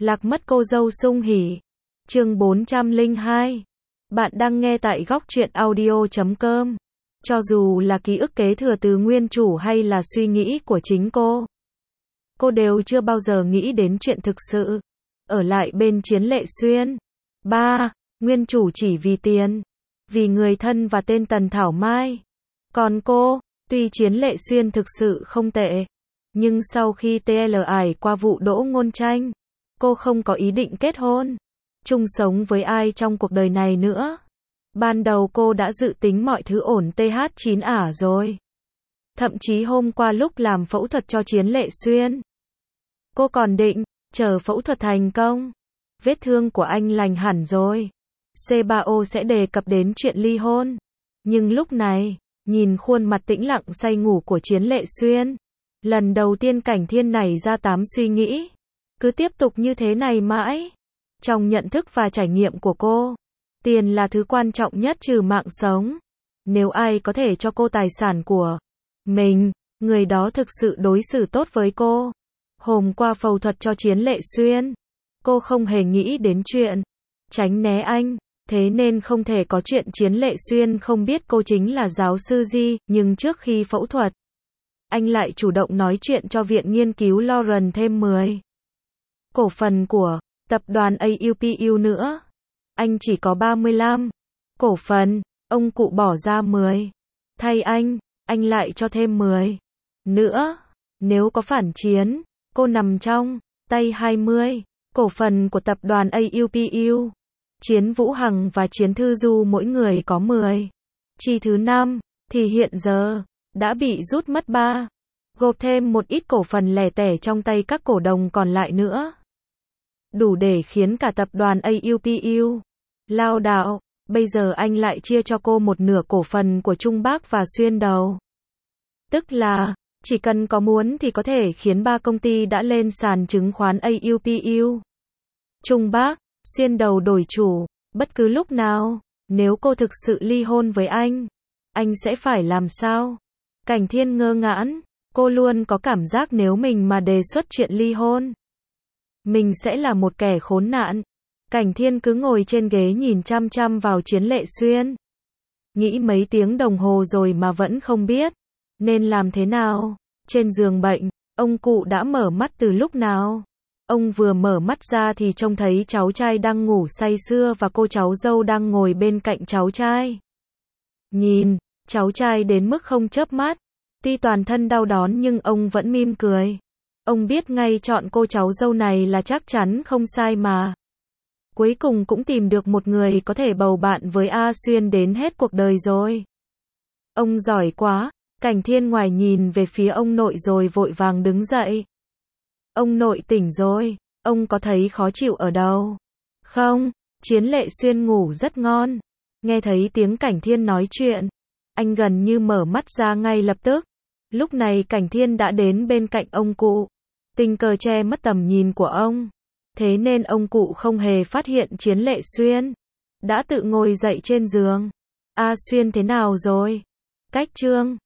Lạc mất cô dâu sung hỉ. Chương 402. Bạn đang nghe tại góc truyện audio.com. Cho dù là ký ức kế thừa từ nguyên chủ hay là suy nghĩ của chính cô đều chưa bao giờ nghĩ đến chuyện thực sự ở lại bên Chiến Lệ Xuyên. 3. Nguyên chủ chỉ vì tiền, vì người thân và tên Tần Thảo Mai. Còn cô, tuy Chiến Lệ Xuyên thực sự không tệ, nhưng sau khi ải qua vụ Đỗ Ngôn Tranh, cô không có ý định kết hôn, chung sống với ai trong cuộc đời này nữa. Ban đầu cô đã dự tính mọi thứ ổn TH9 rồi. Thậm chí hôm qua lúc làm phẫu thuật cho Chiến Lệ Xuyên, cô còn định chờ phẫu thuật thành công, vết thương của anh lành hẳn rồi, C3O sẽ đề cập đến chuyện ly hôn. Nhưng lúc này, nhìn khuôn mặt tĩnh lặng say ngủ của Chiến Lệ Xuyên, lần đầu tiên Cảnh Thiên nảy ra 8 suy nghĩ. Cứ tiếp tục như thế này mãi. Trong nhận thức và trải nghiệm của cô, tiền là thứ quan trọng nhất trừ mạng sống. Nếu ai có thể cho cô tài sản của mình, người đó thực sự đối xử tốt với cô. Hôm qua phẫu thuật cho Chiến Lệ Xuyên, cô không hề nghĩ đến chuyện tránh né anh, thế nên không thể có chuyện Chiến Lệ Xuyên không biết cô chính là giáo sư Di. Nhưng trước khi phẫu thuật, anh lại chủ động nói chuyện cho Viện Nghiên cứu Lauren thêm 10 cổ phần của tập đoàn AUPU nữa. Anh chỉ có 35 cổ phần, ông cụ bỏ ra 10. Thay anh lại cho thêm 10 nữa. Nếu có phản chiến, cô nằm trong tay 20 cổ phần của tập đoàn AUPU. Chiến Vũ Hằng và Chiến Thư Du mỗi người có 10. Chi thứ 5 thì hiện giờ đã bị rút mất 3, gộp thêm một ít cổ phần lẻ tẻ trong tay các cổ đông còn lại nữa, đủ để khiến cả tập đoàn AUPU lao đảo. Bây giờ anh lại chia cho cô một nửa cổ phần của Trung Bắc và Xuyên Đầu. Tức là, chỉ cần có muốn thì có thể khiến 3 công ty đã lên sàn chứng khoán AUPU, Trung Bắc, Xuyên Đầu đổi chủ, bất cứ lúc nào. Nếu cô thực sự ly hôn với anh sẽ phải làm sao? Cảnh Thiên ngơ ngãn, cô luôn có cảm giác nếu mình mà đề xuất chuyện ly hôn, mình sẽ là một kẻ khốn nạn. Cảnh Thiên cứ ngồi trên ghế nhìn chăm chăm vào Chiến Lệ Xuyên. Nghĩ mấy tiếng đồng hồ rồi mà vẫn không biết nên làm thế nào. Trên giường bệnh, ông cụ đã mở mắt từ lúc nào. Ông vừa mở mắt ra thì trông thấy cháu trai đang ngủ say sưa và cô cháu dâu đang ngồi bên cạnh cháu trai. Nhìn cháu trai đến mức không chớp mắt, tuy toàn thân đau đớn nhưng ông vẫn mỉm cười. Ông biết ngay chọn cô cháu dâu này là chắc chắn không sai mà. Cuối cùng cũng tìm được một người có thể bầu bạn với A Xuyên đến hết cuộc đời rồi. Ông giỏi quá. Cảnh Thiên ngoài nhìn về phía ông nội rồi vội vàng đứng dậy. Ông nội tỉnh rồi, ông có thấy khó chịu ở đâu không? Chiến Lệ Xuyên ngủ rất ngon. Nghe thấy tiếng Cảnh Thiên nói chuyện, anh gần như mở mắt ra ngay lập tức. Lúc này Cảnh Thiên đã đến bên cạnh ông cụ, tình cờ che mất tầm nhìn của ông. Thế nên ông cụ không hề phát hiện Chiến Lệ Xuyên đã tự ngồi dậy trên giường. A Xuyên thế nào rồi? Cách chương